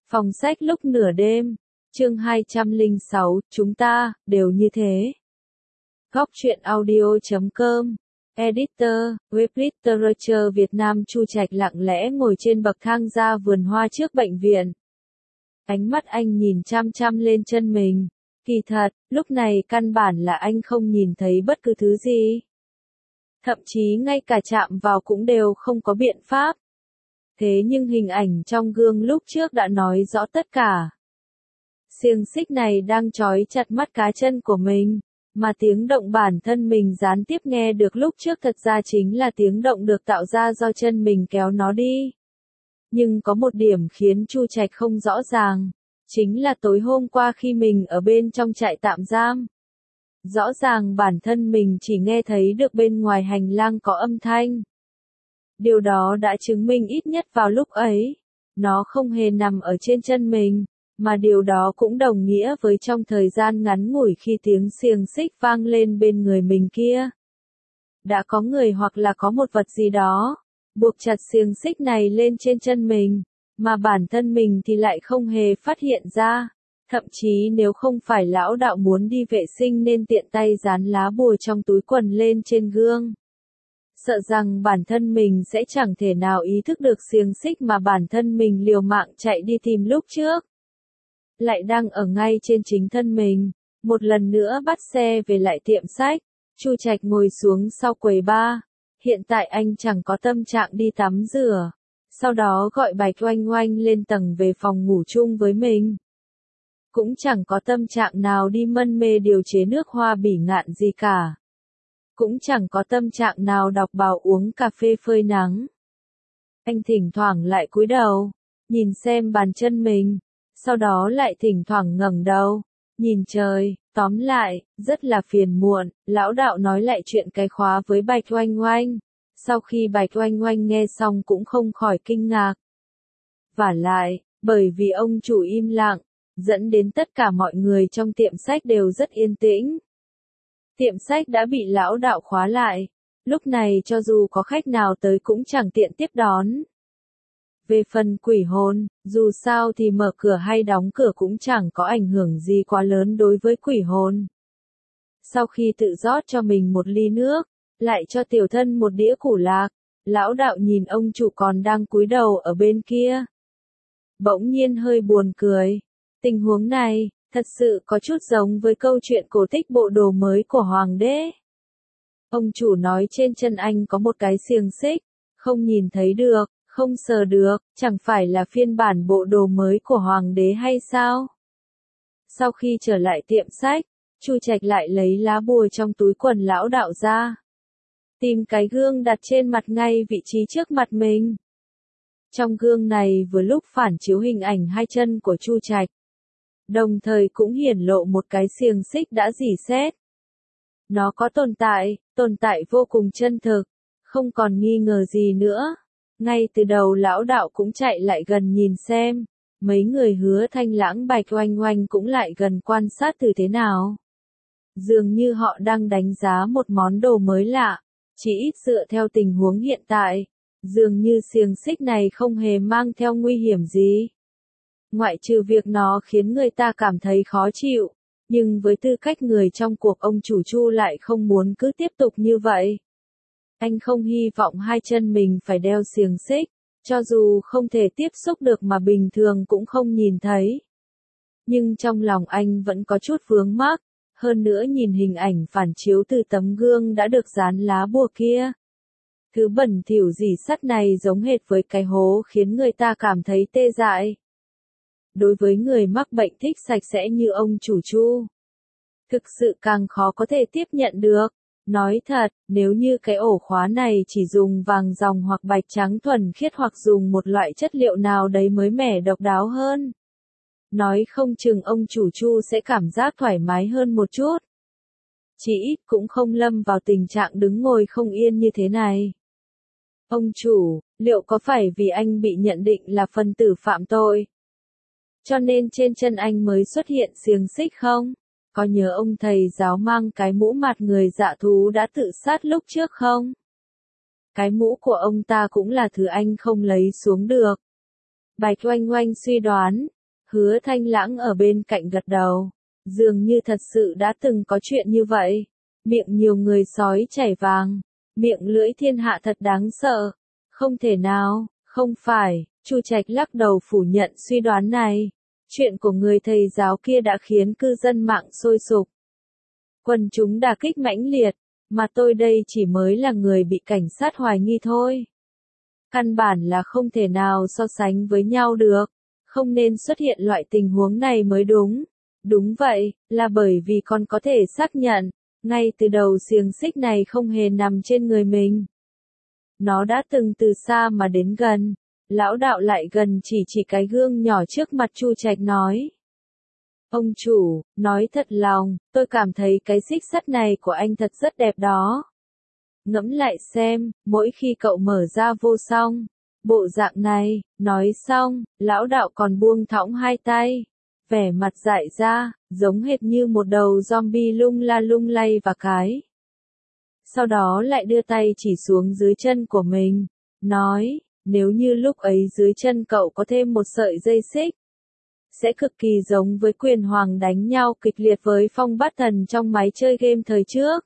Phòng sách lúc nửa đêm, chương 206, chúng ta, đều như thế. Góc truyện audio.com, Editor, Web Literature Việt Nam. Chu Trạch lặng lẽ ngồi trên bậc thang ra vườn hoa trước bệnh viện. Ánh mắt anh nhìn chăm chăm lên chân mình. Kỳ thật, lúc này căn bản là anh không nhìn thấy bất cứ thứ gì. Thậm chí ngay cả chạm vào cũng đều không có biện pháp. Thế nhưng hình ảnh trong gương lúc trước đã nói rõ tất cả. Xiềng xích này đang trói chặt mắt cá chân của mình, mà tiếng động bản thân mình gián tiếp nghe được lúc trước thật ra chính là tiếng động được tạo ra do chân mình kéo nó đi. Nhưng có một điểm khiến Chu Trạch không rõ ràng, chính là tối hôm qua khi mình ở bên trong trại tạm giam. Rõ ràng bản thân mình chỉ nghe thấy được bên ngoài hành lang có âm thanh. Điều đó đã chứng minh ít nhất vào lúc ấy, nó không hề nằm ở trên chân mình, mà điều đó cũng đồng nghĩa với trong thời gian ngắn ngủi khi tiếng xiềng xích vang lên bên người mình kia. Đã có người hoặc là có một vật gì đó, buộc chặt xiềng xích này lên trên chân mình, mà bản thân mình thì lại không hề phát hiện ra. Thậm chí nếu không phải lão đạo muốn đi vệ sinh nên tiện tay dán lá bùa trong túi quần lên trên gương. Sợ rằng bản thân mình sẽ chẳng thể nào ý thức được xiềng xích mà bản thân mình liều mạng chạy đi tìm lúc trước. Lại đang ở ngay trên chính thân mình, một lần nữa bắt xe về lại tiệm sách, Chu Trạch ngồi xuống sau quầy bar. Hiện tại anh chẳng có tâm trạng đi tắm rửa, sau đó gọi Bạch Oanh Oanh lên tầng về phòng ngủ chung với mình. Cũng chẳng có tâm trạng nào đi mân mê điều chế nước hoa bỉ ngạn gì cả. Cũng chẳng có tâm trạng nào đọc báo uống cà phê phơi nắng. Anh thỉnh thoảng lại cúi đầu, nhìn xem bàn chân mình, sau đó lại thỉnh thoảng ngẩng đầu, nhìn trời. Tóm lại, rất là phiền muộn. Lão đạo nói lại chuyện cái khóa với Bạch Oanh Oanh. Sau khi Bạch Oanh Oanh nghe xong cũng không khỏi kinh ngạc. Vả lại, bởi vì ông chủ im lặng, dẫn đến tất cả mọi người trong tiệm sách đều rất yên tĩnh. Tiệm sách đã bị lão đạo khóa lại, lúc này cho dù có khách nào tới cũng chẳng tiện tiếp đón. Về phần quỷ hồn, dù sao thì mở cửa hay đóng cửa cũng chẳng có ảnh hưởng gì quá lớn đối với quỷ hồn. Sau khi tự rót cho mình một ly nước, lại cho tiểu thân một đĩa củ lạc, lão đạo nhìn ông chủ còn đang cúi đầu ở bên kia. Bỗng nhiên hơi buồn cười. Tình huống này, thật sự có chút giống với câu chuyện cổ tích bộ đồ mới của hoàng đế. Ông chủ nói trên chân anh có một cái xiềng xích, không nhìn thấy được, không sờ được, chẳng phải là phiên bản bộ đồ mới của hoàng đế hay sao? Sau khi trở lại tiệm sách, Chu Trạch lại lấy lá bùa trong túi quần lão đạo ra. Tìm cái gương đặt trên mặt ngay vị trí trước mặt mình. Trong gương này vừa lúc phản chiếu hình ảnh hai chân của Chu Trạch. Đồng thời cũng hiển lộ một cái xiềng xích đã rỉ sét. Nó có tồn tại vô cùng chân thực, không còn nghi ngờ gì nữa. Ngay từ đầu lão đạo cũng chạy lại gần nhìn xem, mấy người Hứa Thanh Lãng Bạch Oanh Oanh cũng lại gần quan sát từ thế nào. Dường như họ đang đánh giá một món đồ mới lạ, chỉ ít dựa theo tình huống hiện tại, dường như xiềng xích này không hề mang theo nguy hiểm gì. Ngoại trừ việc nó khiến người ta cảm thấy khó chịu, nhưng với tư cách người trong cuộc ông chủ Chu lại không muốn cứ tiếp tục như vậy. Anh không hy vọng hai chân mình phải đeo xiềng xích, cho dù không thể tiếp xúc được mà bình thường cũng không nhìn thấy. Nhưng trong lòng anh vẫn có chút vướng mắc, hơn nữa nhìn hình ảnh phản chiếu từ tấm gương đã được dán lá bùa kia. Thứ bẩn thỉu rỉ sắt này giống hệt với cái hố khiến người ta cảm thấy tê dại. Đối với người mắc bệnh thích sạch sẽ như ông chủ Chu, thực sự càng khó có thể tiếp nhận được. Nói thật, nếu như cái ổ khóa này chỉ dùng vàng ròng hoặc bạch trắng thuần khiết hoặc dùng một loại chất liệu nào đấy mới mẻ độc đáo hơn, nói không chừng ông chủ Chu sẽ cảm giác thoải mái hơn một chút. Chỉ ít cũng không lâm vào tình trạng đứng ngồi không yên như thế này. Ông chủ, liệu có phải vì anh bị nhận định là phần tử phạm tội, cho nên trên chân anh mới xuất hiện xiềng xích không? Có nhớ ông thầy giáo mang cái mũ mặt người dạ thú đã tự sát lúc trước không? Cái mũ của ông ta cũng là thứ anh không lấy xuống được. Bạch Oanh Oanh suy đoán, Hứa Thanh Lãng ở bên cạnh gật đầu. Dường như thật sự đã từng có chuyện như vậy. Miệng nhiều người sói chảy vàng. Miệng lưỡi thiên hạ thật đáng sợ. Không thể nào, không phải, Chu Trạch lắc đầu phủ nhận suy đoán này. Chuyện của người thầy giáo kia đã khiến cư dân mạng sôi sục. Quần chúng đả kích mãnh liệt, mà tôi đây chỉ mới là người bị cảnh sát hoài nghi thôi. Căn bản là không thể nào so sánh với nhau được, không nên xuất hiện loại tình huống này mới đúng. Đúng vậy, là bởi vì con có thể xác nhận, ngay từ đầu xiềng xích này không hề nằm trên người mình. Nó đã từng từ xa mà đến gần. Lão đạo lại gần chỉ cái gương nhỏ trước mặt Chu Trạch nói. Ông chủ, nói thật lòng, tôi cảm thấy cái xích sắt này của anh thật rất đẹp đó. Ngẫm lại xem, mỗi khi cậu mở ra vô song, bộ dạng này, nói xong, lão đạo còn buông thõng hai tay, vẻ mặt dại ra, giống hệt như một đầu zombie lung la lung lay và cái. Sau đó lại đưa tay chỉ xuống dưới chân của mình, nói, nếu như lúc ấy dưới chân cậu có thêm một sợi dây xích, sẽ cực kỳ giống với Quyền Hoàng đánh nhau kịch liệt với Phong Bát Thần trong máy chơi game thời trước.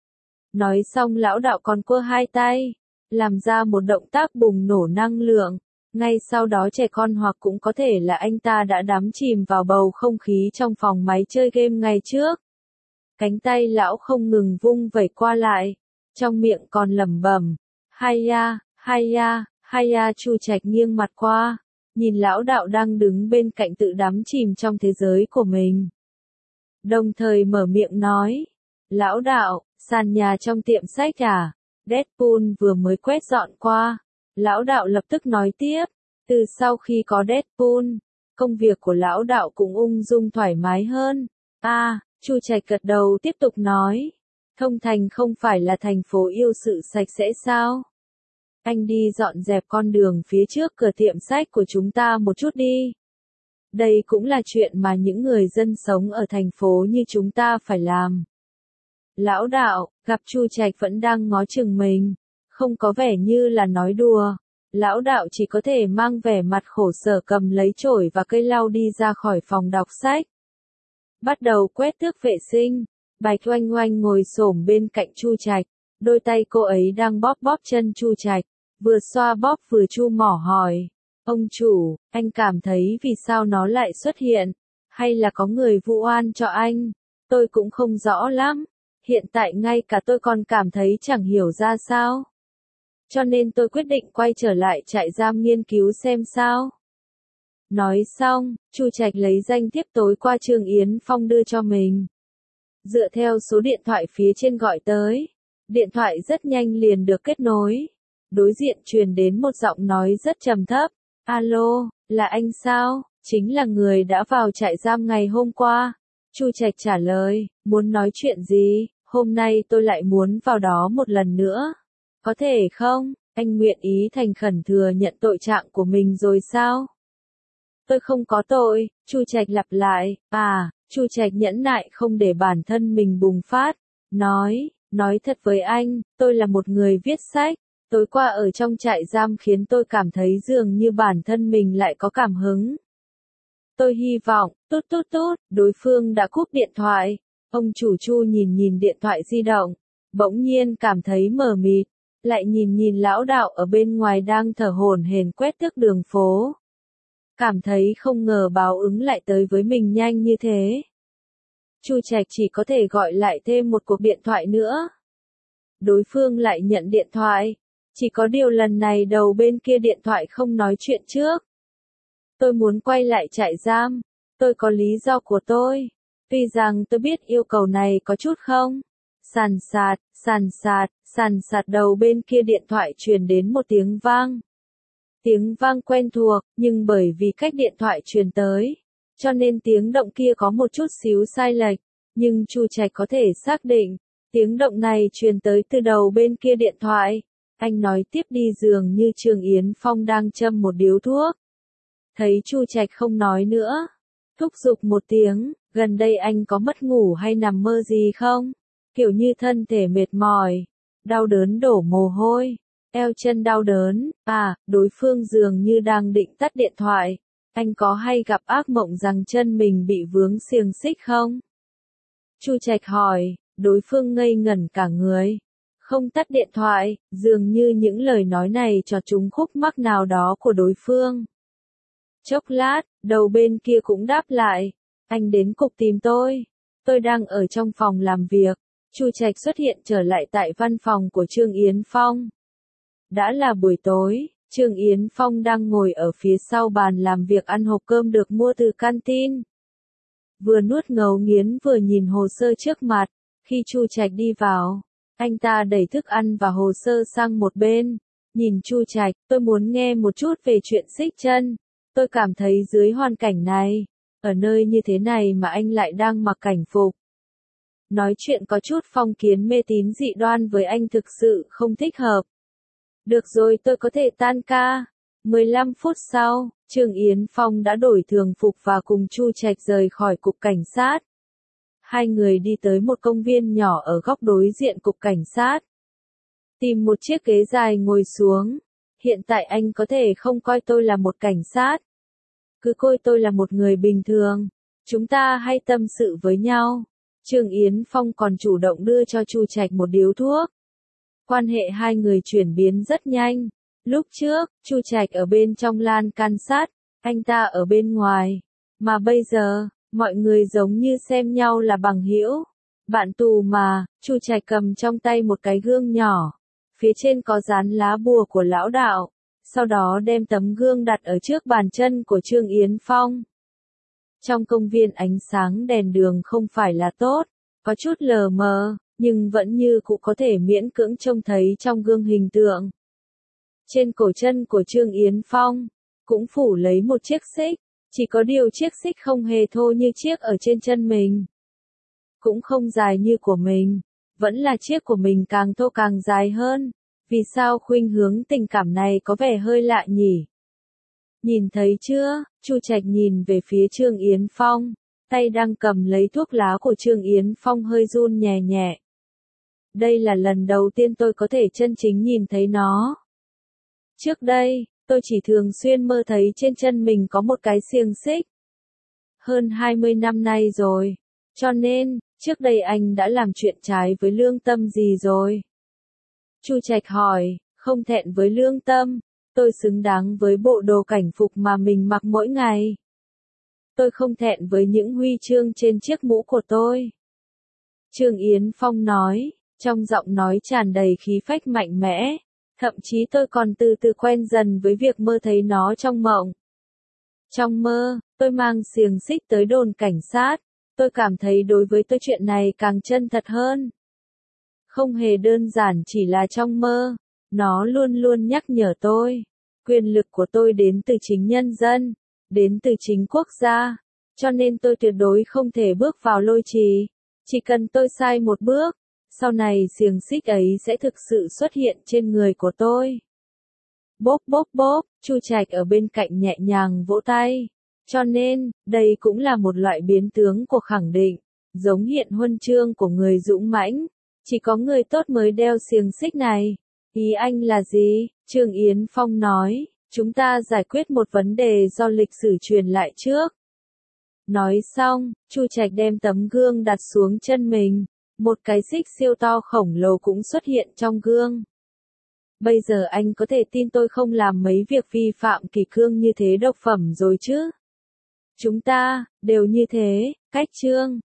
Nói xong lão đạo còn quơ hai tay, làm ra một động tác bùng nổ năng lượng. Ngay sau đó trẻ con hoặc cũng có thể là anh ta đã đắm chìm vào bầu không khí trong phòng máy chơi game ngày trước. Cánh tay lão không ngừng vung vẩy qua lại, trong miệng còn lẩm bẩm, Haya, Haya, Haya. Chu Trạch nghiêng mặt qua, nhìn lão đạo đang đứng bên cạnh tự đắm chìm trong thế giới của mình. Đồng thời mở miệng nói, lão đạo, sàn nhà trong tiệm sách à, Deadpool vừa mới quét dọn qua. Lão đạo lập tức nói tiếp, từ sau khi có Deadpool, công việc của lão đạo cũng ung dung thoải mái hơn. Chu Trạch gật đầu tiếp tục nói, Thông Thành không phải là thành phố yêu sự sạch sẽ sao? Anh đi dọn dẹp con đường phía trước cửa tiệm sách của chúng ta một chút đi. Đây cũng là chuyện mà những người dân sống ở thành phố như chúng ta phải làm. Lão đạo, gặp Chu Trạch vẫn đang ngó chừng mình, không có vẻ như là nói đùa. Lão đạo chỉ có thể mang vẻ mặt khổ sở cầm lấy chổi và cây lau đi ra khỏi phòng đọc sách. Bắt đầu quét tước vệ sinh. Bạch Oanh Oanh ngồi xổm bên cạnh Chu Trạch, đôi tay cô ấy đang bóp bóp chân Chu Trạch, vừa xoa bóp vừa chu mỏ hỏi, ông chủ, anh cảm thấy vì sao nó lại xuất hiện, hay là có người vu oan cho anh, tôi cũng không rõ lắm, hiện tại ngay cả tôi còn cảm thấy chẳng hiểu ra sao. Cho nên tôi quyết định quay trở lại trại giam nghiên cứu xem sao. Nói xong, Chu Trạch lấy danh thiếp tối qua Trương Yến Phong đưa cho mình. Dựa theo số điện thoại phía trên gọi tới, điện thoại rất nhanh liền được kết nối. Đối diện truyền đến một giọng nói rất trầm thấp. Alo, là anh sao? Chính là người đã vào trại giam ngày hôm qua. Chu Trạch trả lời, muốn nói chuyện gì? Hôm nay tôi lại muốn vào đó một lần nữa. Có thể không? Anh nguyện ý thành khẩn thừa nhận tội trạng của mình rồi sao? Tôi không có tội, Chu Trạch lặp lại. Chu Trạch nhẫn nại không để bản thân mình bùng phát. Nói thật với anh, tôi là một người viết sách. Tối qua ở trong trại giam khiến tôi cảm thấy dường như bản thân mình lại có cảm hứng. Tôi hy vọng, đối phương đã cúp điện thoại. Ông chủ Chu nhìn điện thoại di động, bỗng nhiên cảm thấy mờ mịt, lại nhìn lão đạo ở bên ngoài đang thở hổn hển quét tước đường phố. Cảm thấy không ngờ báo ứng lại tới với mình nhanh như thế. Chu Trạch chỉ có thể gọi lại thêm một cuộc điện thoại nữa. Đối phương lại nhận điện thoại. Chỉ có điều lần này đầu bên kia điện thoại không nói chuyện trước. Tôi muốn quay lại trại giam. Tôi có lý do của tôi. Tuy rằng tôi biết yêu cầu này có chút không. Sàn sạt đầu bên kia điện thoại truyền đến một tiếng vang. Tiếng vang quen thuộc, nhưng bởi vì cách điện thoại truyền tới, cho nên tiếng động kia có một chút xíu sai lệch. Nhưng Chu Trạch có thể xác định, tiếng động này truyền tới từ đầu bên kia điện thoại. Anh nói tiếp đi dường như Trương Yến Phong đang châm một điếu thuốc. Thấy Chu Trạch không nói nữa, thúc giục một tiếng, gần đây anh có mất ngủ hay nằm mơ gì không? Kiểu như thân thể mệt mỏi, đau đớn đổ mồ hôi, eo chân đau đớn. Đối phương dường như đang định tắt điện thoại, Anh có hay gặp ác mộng rằng chân mình bị vướng xiềng xích không? Chu Trạch hỏi, đối phương ngây ngẩn cả người. Không tắt điện thoại, dường như những lời nói này cho trúng khúc mắc nào đó của đối phương. Chốc lát, đầu bên kia cũng đáp lại, anh đến cục tìm tôi đang ở trong phòng làm việc. Chu Trạch xuất hiện trở lại tại văn phòng của Trương Yến Phong. Đã là buổi tối, Trương Yến Phong đang ngồi ở phía sau bàn làm việc ăn hộp cơm được mua từ canteen. Vừa nuốt ngấu nghiến vừa nhìn hồ sơ trước mặt, khi Chu Trạch đi vào, anh ta đẩy thức ăn và hồ sơ sang một bên. Nhìn Chu Trạch, tôi muốn nghe một chút về chuyện xích chân. Tôi cảm thấy dưới hoàn cảnh này, ở nơi như thế này mà anh lại đang mặc cảnh phục. Nói chuyện có chút phong kiến mê tín dị đoan với anh thực sự không thích hợp. Được rồi, tôi có thể tan ca. 15 phút sau, Trương Yến Phong đã đổi thường phục và cùng Chu Trạch rời khỏi cục cảnh sát. Hai người đi tới một công viên nhỏ ở góc đối diện cục cảnh sát. Tìm một chiếc ghế dài ngồi xuống. Hiện tại anh có thể không coi tôi là một cảnh sát. Cứ coi tôi là một người bình thường. Chúng ta hãy tâm sự với nhau. Trương Yến Phong còn chủ động đưa cho Chu Trạch một điếu thuốc. Quan hệ hai người chuyển biến rất nhanh. Lúc trước, Chu Trạch ở bên trong lan can sát, anh ta ở bên ngoài. Mà bây giờ, mọi người giống như xem nhau là bằng hữu. Bạn tù mà, Chu Trạch cầm trong tay một cái gương nhỏ. Phía trên có dán lá bùa của lão đạo. Sau đó đem tấm gương đặt ở trước bàn chân của Trương Yến Phong. Trong công viên ánh sáng đèn đường không phải là tốt, có chút lờ mờ, nhưng vẫn như cũng có thể miễn cưỡng trông thấy trong gương hình tượng. Trên cổ chân của Trương Yến Phong, cũng phủ lấy một chiếc xích, chỉ có điều chiếc xích không hề thô như chiếc ở trên chân mình. Cũng không dài như của mình, vẫn là chiếc của mình càng thô càng dài hơn. Vì sao khuynh hướng tình cảm này có vẻ hơi lạ nhỉ? Nhìn thấy chưa? Chu Trạch nhìn về phía Trương Yến Phong, tay đang cầm lấy thuốc lá của Trương Yến Phong hơi run nhẹ nhẹ. Đây là lần đầu tiên tôi có thể chân chính nhìn thấy nó. Trước đây, tôi chỉ thường xuyên mơ thấy trên chân mình có một cái xiềng xích. Hơn 20 năm nay rồi. Cho nên, trước đây anh đã làm chuyện trái với lương tâm gì rồi? Chu Trạch hỏi, không thẹn với lương tâm. Tôi xứng đáng với bộ đồ cảnh phục mà mình mặc mỗi ngày. Tôi không thẹn với những huy chương trên chiếc mũ của tôi. Trương Yến Phong nói, trong giọng nói tràn đầy khí phách mạnh mẽ. Thậm chí tôi còn từ từ quen dần với việc mơ thấy nó trong mộng. Trong mơ, tôi mang xiềng xích tới đồn cảnh sát. Tôi cảm thấy đối với tôi chuyện này càng chân thật hơn. Không hề đơn giản chỉ là trong mơ. Nó luôn luôn nhắc nhở tôi. Quyền lực của tôi đến từ chính nhân dân. Đến từ chính quốc gia. Cho nên tôi tuyệt đối không thể bước vào lôi trì. Chỉ cần tôi sai một bước. Sau này xiềng xích ấy sẽ thực sự xuất hiện trên người của tôi. Bốp bốp bốp, Chu Trạch ở bên cạnh nhẹ nhàng vỗ tay. Cho nên, đây cũng là một loại biến tướng của khẳng định. Giống hiện huân chương của người dũng mãnh. Chỉ có người tốt mới đeo xiềng xích này. Ý anh là gì? Trương Yến Phong nói, chúng ta giải quyết một vấn đề do lịch sử truyền lại trước. Nói xong, Chu Trạch đem tấm gương đặt xuống chân mình. Một cái xích siêu to khổng lồ cũng xuất hiện trong gương. Bây giờ anh có thể tin tôi không làm mấy việc vi phạm kỷ cương như thế độc phẩm rồi chứ? Chúng ta, đều như thế, cách Trương